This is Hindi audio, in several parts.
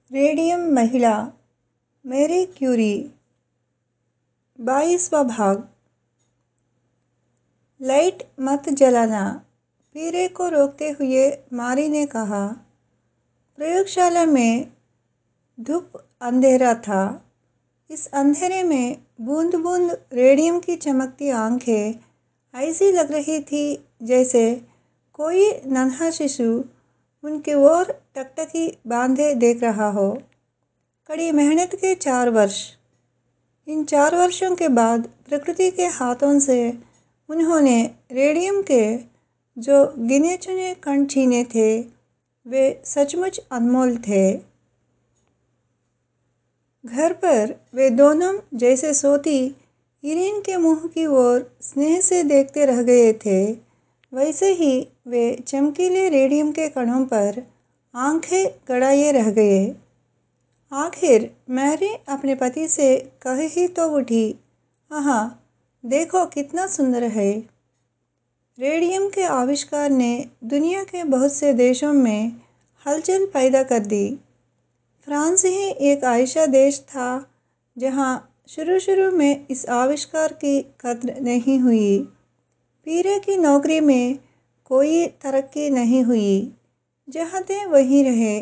रेडियम महिला मैरी क्यूरी 22वां भाग। लाइट मत जलाना, पीरे को रोकते हुए मारी ने कहा। प्रयोगशाला में धूप अंधेरा था। इस अंधेरे में बूंद बूंद रेडियम की चमकती आंखें ऐसी लग रही थी जैसे कोई नन्हा शिशु उनकी ओर टकटकी बांधे देख रहा हो। कड़ी मेहनत के 4 वर्ष। इन 4 वर्षों के बाद प्रकृति के हाथों से उन्होंने रेडियम के जो गिने चुने कण छीने थे वे सचमुच अनमोल थे। घर पर वे दोनों जैसे सोती इरीन के मुंह की ओर स्नेह से देखते रह गए थे, वैसे ही वे चमकीले रेडियम के कणों पर आंखें गड़ाए रह गए। आखिर मैरी अपने पति से कह ही तो उठी, आहा, देखो कितना सुंदर है। रेडियम के आविष्कार ने दुनिया के बहुत से देशों में हलचल पैदा कर दी। फ्रांस ही एक ऐसा देश था जहां शुरू में इस आविष्कार की कद्र नहीं हुई। पीरे की नौकरी में कोई तरक्की नहीं हुई, जहां थे वहीं रहे।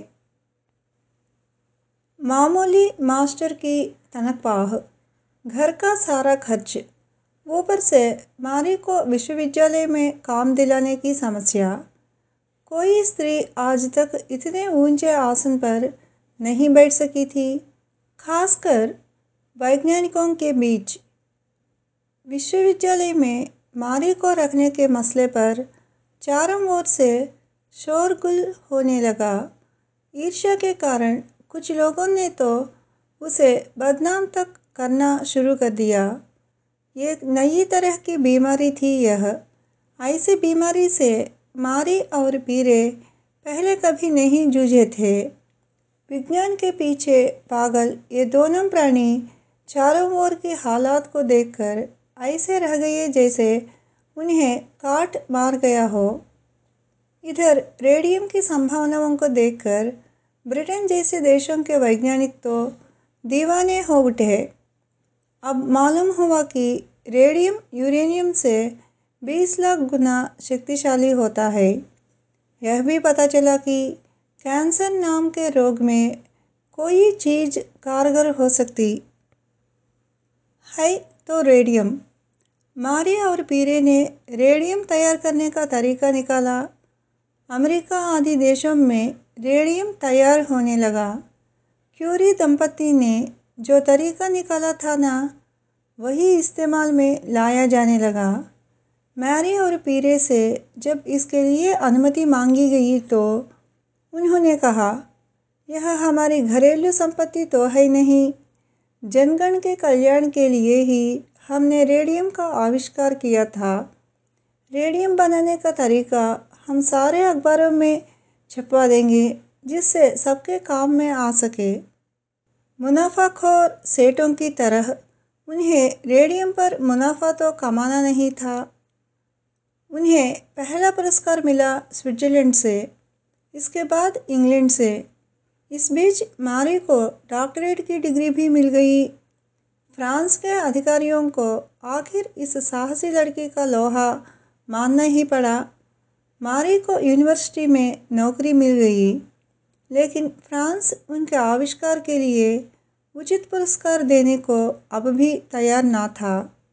मामूली मास्टर की तनख्वाह, घर का सारा खर्च, ऊपर से मारी को विश्वविद्यालय में काम दिलाने की समस्या। कोई स्त्री आज तक इतने ऊंचे आसन पर नहीं बैठ सकी थी, खासकर वैज्ञानिकों के बीच। विश्वविद्यालय में मारी को रखने के मसले पर चारों ओर से शोरगुल होने लगा। ईर्ष्या के कारण कुछ लोगों ने तो उसे बदनाम तक करना शुरू कर दिया। एक नई तरह की बीमारी थी यह। ऐसी बीमारी से मारी और पीरे पहले कभी नहीं जूझे थे। विज्ञान के पीछे पागल ये दोनों प्राणी चारों ओर के हालात को देखकर ऐसे रह गए जैसे उन्हें काट मार गया हो। इधर रेडियम की संभावनाओं को देखकर ब्रिटेन जैसे देशों के वैज्ञानिक तो दीवाने हो उठे। अब मालूम हुआ कि रेडियम यूरेनियम से 20 लाख गुना शक्तिशाली होता है। यह भी पता चला कि कैंसर नाम के रोग में कोई चीज़ कारगर हो सकती है तो रेडियम। मारी और पीरे ने रेडियम तैयार करने का तरीका निकाला। अमेरिका आदि देशों में रेडियम तैयार होने लगा। क्यूरी दंपति ने जो तरीका निकाला था ना, वही इस्तेमाल में लाया जाने लगा। मैरी और पीरे से जब इसके लिए अनुमति मांगी गई तो उन्होंने कहा, यह हमारी घरेलू संपत्ति तो है नहीं, जनगण के कल्याण के लिए ही हमने रेडियम का आविष्कार किया था। रेडियम बनाने का तरीका हम सारे अखबारों में छपवा देंगे जिससे सबके काम में आ सके। मुनाफाखोर सेठों की तरह उन्हें रेडियम पर मुनाफा तो कमाना नहीं था। उन्हें पहला पुरस्कार मिला स्विट्जरलैंड से, इसके बाद इंग्लैंड से। इस बीच मारी को डॉक्टरेट की डिग्री भी मिल गई। फ्रांस के अधिकारियों को आखिर इस साहसी लड़की का लोहा मानना ही पड़ा। मारी को यूनिवर्सिटी में नौकरी मिल गई, लेकिन फ्रांस उनके आविष्कार के लिए उचित पुरस्कार देने को अब भी तैयार ना था।